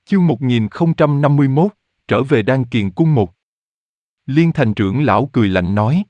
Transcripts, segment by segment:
Chương 1051, trở về Đan Kiền Cung 1. Liên Thành trưởng lão cười lạnh nói.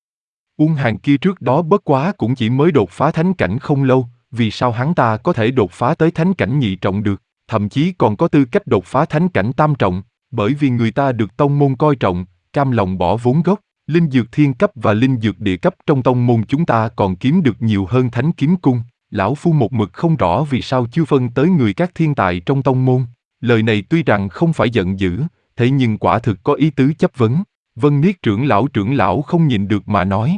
Uông Hàn kia trước đó bất quá cũng chỉ mới đột phá thánh cảnh không lâu, vì sao hắn ta có thể đột phá tới thánh cảnh nhị trọng được, thậm chí còn có tư cách đột phá thánh cảnh tam trọng, bởi vì người ta được tông môn coi trọng, cam lòng bỏ vốn gốc, linh dược thiên cấp và linh dược địa cấp trong tông môn chúng ta còn kiếm được nhiều hơn Thánh Kiếm Cung. Lão phu một mực không rõ vì sao chưa phân tới người các thiên tài trong tông môn. Lời này tuy rằng không phải giận dữ, thế nhưng quả thực có ý tứ chấp vấn. Vân Niết trưởng lão không nhịn được mà nói.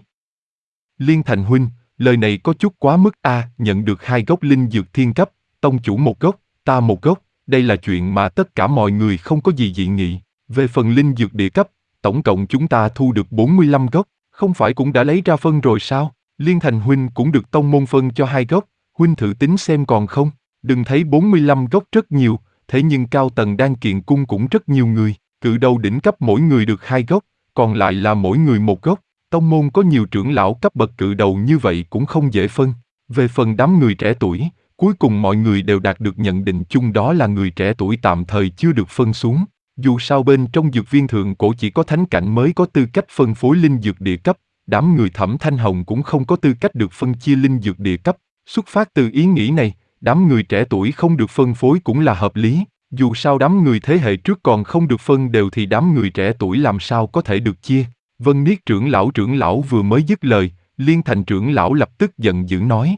Liên Thành huynh, lời này có chút quá mức a, nhận được 2 gốc linh dược thiên cấp, tông chủ 1 gốc, ta 1 gốc, đây là chuyện mà tất cả mọi người không có gì dị nghị. Về phần linh dược địa cấp, tổng cộng chúng ta thu được 45 gốc, không phải cũng đã lấy ra phân rồi sao? Liên Thành huynh cũng được tông môn phân cho 2 gốc, huynh thử tính xem còn không? Đừng thấy 45 gốc rất nhiều, thế nhưng cao tầng Đan Kiền Cung cũng rất nhiều người, cự đầu đỉnh cấp mỗi người được 2 gốc, còn lại là mỗi người 1 gốc. Tông môn có nhiều trưởng lão cấp bậc cự đầu như vậy cũng không dễ phân. Về phần đám người trẻ tuổi, cuối cùng mọi người đều đạt được nhận định chung, đó là người trẻ tuổi tạm thời chưa được phân xuống. Dù sao bên trong dược viên thượng cổ chỉ có thánh cảnh mới có tư cách phân phối linh dược địa cấp, đám người Thẩm Thanh Hồng cũng không có tư cách được phân chia linh dược địa cấp. Xuất phát từ ý nghĩ này, đám người trẻ tuổi không được phân phối cũng là hợp lý. Dù sao đám người thế hệ trước còn không được phân đều thì đám người trẻ tuổi làm sao có thể được chia. Vân Niết trưởng lão vừa mới dứt lời, Liên Thành trưởng lão lập tức giận dữ nói.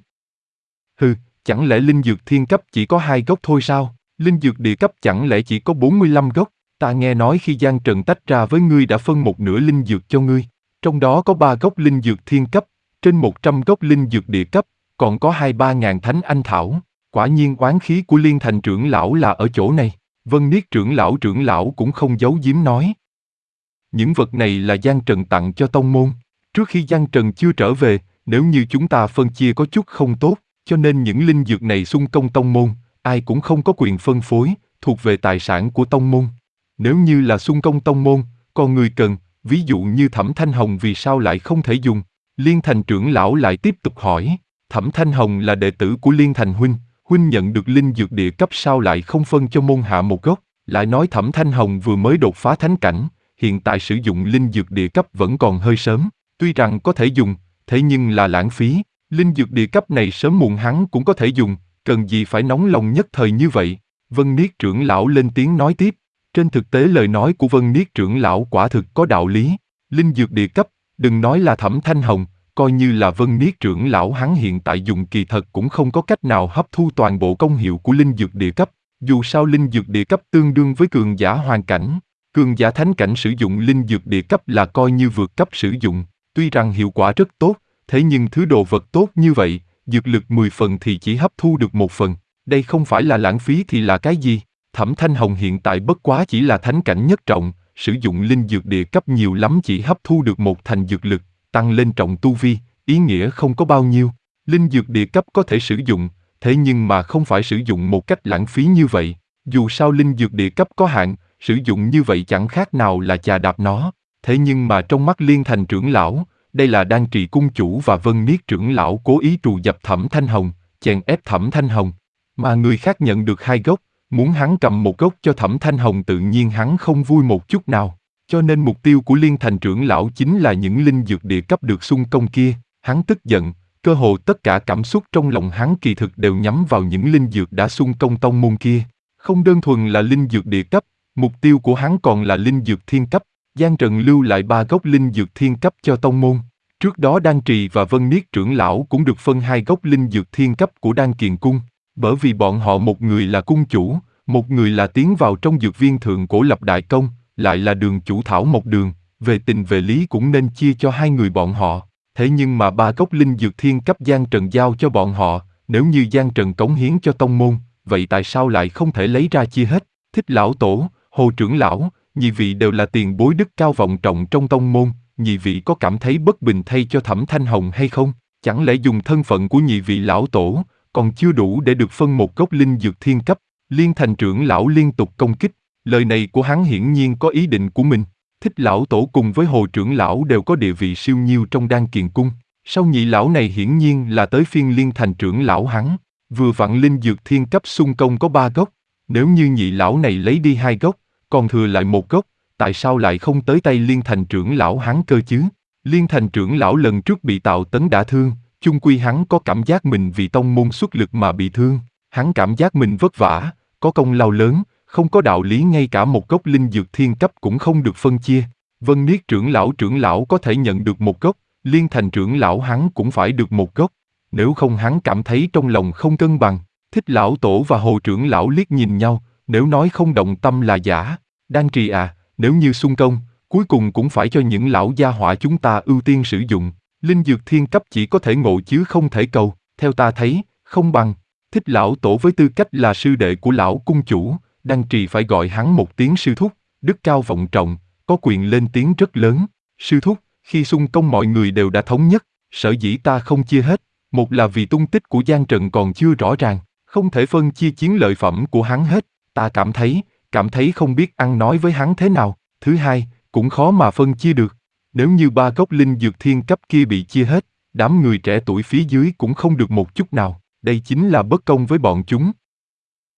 Hừ, chẳng lẽ linh dược thiên cấp chỉ có 2 gốc thôi sao? Linh dược địa cấp chẳng lẽ chỉ có 45 gốc? Ta nghe nói khi Giang Trần tách ra với ngươi đã phân 1/2 linh dược cho ngươi. Trong đó có 3 gốc linh dược thiên cấp, trên 100 gốc linh dược địa cấp, còn có 2-3 ngàn thánh anh thảo. Quả nhiên oán khí của Liên Thành trưởng lão là ở chỗ này. Vân Niết trưởng lão cũng không giấu giếm nói. Những vật này là Giang Trần tặng cho tông môn. Trước khi Giang Trần chưa trở về, nếu như chúng ta phân chia có chút không tốt, cho nên những linh dược này xung công tông môn, ai cũng không có quyền phân phối, thuộc về tài sản của tông môn. Nếu như là xung công tông môn, còn người cần, ví dụ như Thẩm Thanh Hồng vì sao lại không thể dùng? Liên Thành trưởng lão lại tiếp tục hỏi. Thẩm Thanh Hồng là đệ tử của Liên Thành huynh, huynh nhận được linh dược địa cấp sao lại không phân cho môn hạ 1 gốc? Lại nói Thẩm Thanh Hồng vừa mới đột phá thánh cảnh, hiện tại sử dụng linh dược địa cấp vẫn còn hơi sớm, tuy rằng có thể dùng, thế nhưng là lãng phí. Linh dược địa cấp này sớm muộn hắn cũng có thể dùng, cần gì phải nóng lòng nhất thời như vậy? Vân Niết trưởng lão lên tiếng nói tiếp. Trên thực tế lời nói của Vân Niết trưởng lão quả thực có đạo lý. Linh dược địa cấp, đừng nói là Thẩm Thanh Hồng, coi như là Vân Niết trưởng lão hắn hiện tại dùng kỳ thật cũng không có cách nào hấp thu toàn bộ công hiệu của linh dược địa cấp. Dù sao linh dược địa cấp tương đương với cường giả hoàn cảnh. Cường giả thánh cảnh sử dụng linh dược địa cấp là coi như vượt cấp sử dụng, tuy rằng hiệu quả rất tốt, thế nhưng thứ đồ vật tốt như vậy, dược lực 10 phần thì chỉ hấp thu được 1 phần, đây không phải là lãng phí thì là cái gì? Thẩm Thanh Hồng hiện tại bất quá chỉ là thánh cảnh nhất trọng, sử dụng linh dược địa cấp nhiều lắm chỉ hấp thu được 1 thành dược lực, tăng lên trọng tu vi, ý nghĩa không có bao nhiêu. Linh dược địa cấp có thể sử dụng, thế nhưng mà không phải sử dụng một cách lãng phí như vậy. Dù sao linh dược địa cấp có hạn, sử dụng như vậy chẳng khác nào là chà đạp nó. Thế nhưng mà trong mắt Liên Thành trưởng lão, đây là Đan Trì cung chủ và Vân Niết trưởng lão cố ý trù dập Thẩm Thanh Hồng, chèn ép Thẩm Thanh Hồng. Mà người khác nhận được 2 gốc, muốn hắn cầm 1 gốc cho Thẩm Thanh Hồng tự nhiên hắn không vui một chút nào. Cho nên mục tiêu của Liên Thành trưởng lão chính là những linh dược địa cấp được xung công kia. Hắn tức giận, cơ hồ tất cả cảm xúc trong lòng hắn kỳ thực đều nhắm vào những linh dược đã xung công tông môn kia. Không đơn thuần là linh dược địa cấp, mục tiêu của hắn còn là linh dược thiên cấp. Giang Trần lưu lại 3 gốc linh dược thiên cấp cho tông môn. Trước đó Đan Trì và Vân Niết trưởng lão cũng được phân 2 gốc linh dược thiên cấp của Đan Kiền Cung, bởi vì bọn họ một người là cung chủ, một người là tiến vào trong dược viên thượng cổ lập đại công, lại là đường chủ thảo một đường, về tình về lý cũng nên chia cho 2 người bọn họ. Thế nhưng mà 3 gốc linh dược thiên cấp Giang Trần giao cho bọn họ, nếu như Giang Trần cống hiến cho tông môn, vậy tại sao lại không thể lấy ra chia hết? Thích lão tổ, Hồ trưởng lão, nhị vị đều là tiền bối đức cao vọng trọng trong tông môn, nhị vị có cảm thấy bất bình thay cho Thẩm Thanh Hồng hay không? Chẳng lẽ dùng thân phận của nhị vị lão tổ, còn chưa đủ để được phân 1 gốc linh dược thiên cấp? Liên Thành trưởng lão liên tục công kích, lời này của hắn hiển nhiên có ý định của mình. Thích lão tổ cùng với Hồ trưởng lão đều có địa vị siêu nhiêu trong Đan Kiền Cung, sau nhị lão này hiển nhiên là tới phiên Liên Thành trưởng lão hắn. Vừa vặn linh dược thiên cấp xung công có 3 gốc, Nếu như nhị lão này lấy đi 2 gốc, còn thừa lại 1 gốc, tại sao lại không tới tay Liên Thành trưởng lão hắn cơ chứ? Liên Thành trưởng lão lần trước bị Tạo Tấn đả thương, chung quy hắn có cảm giác mình vì tông môn xuất lực mà bị thương. Hắn cảm giác mình vất vả, có công lao lớn, không có đạo lý ngay cả một gốc linh dược thiên cấp cũng không được phân chia. Vân Niết trưởng lão có thể nhận được 1 gốc, Liên Thành trưởng lão hắn cũng phải được 1 gốc. Nếu không hắn cảm thấy trong lòng không cân bằng. Thích lão tổ và Hồ trưởng lão liếc nhìn nhau, nếu nói không động tâm là giả. Đan Trì à, nếu như xung công, cuối cùng cũng phải cho những lão gia hỏa chúng ta ưu tiên sử dụng. Linh dược thiên cấp chỉ có thể ngộ chứ không thể cầu, theo ta thấy, không bằng. Thích lão tổ với tư cách là sư đệ của lão cung chủ, Đan Trì phải gọi hắn một tiếng sư thúc, đức cao vọng trọng, có quyền lên tiếng rất lớn. Sư thúc, khi xung công mọi người đều đã thống nhất, sở dĩ ta không chia hết, một là vì tung tích của Giang Trần còn chưa rõ ràng, không thể phân chia chiến lợi phẩm của hắn hết, ta cảm thấy không biết ăn nói với hắn thế nào. Thứ hai, cũng khó mà phân chia được. Nếu như 3 gốc linh dược thiên cấp kia bị chia hết, đám người trẻ tuổi phía dưới cũng không được một chút nào, đây chính là bất công với bọn chúng.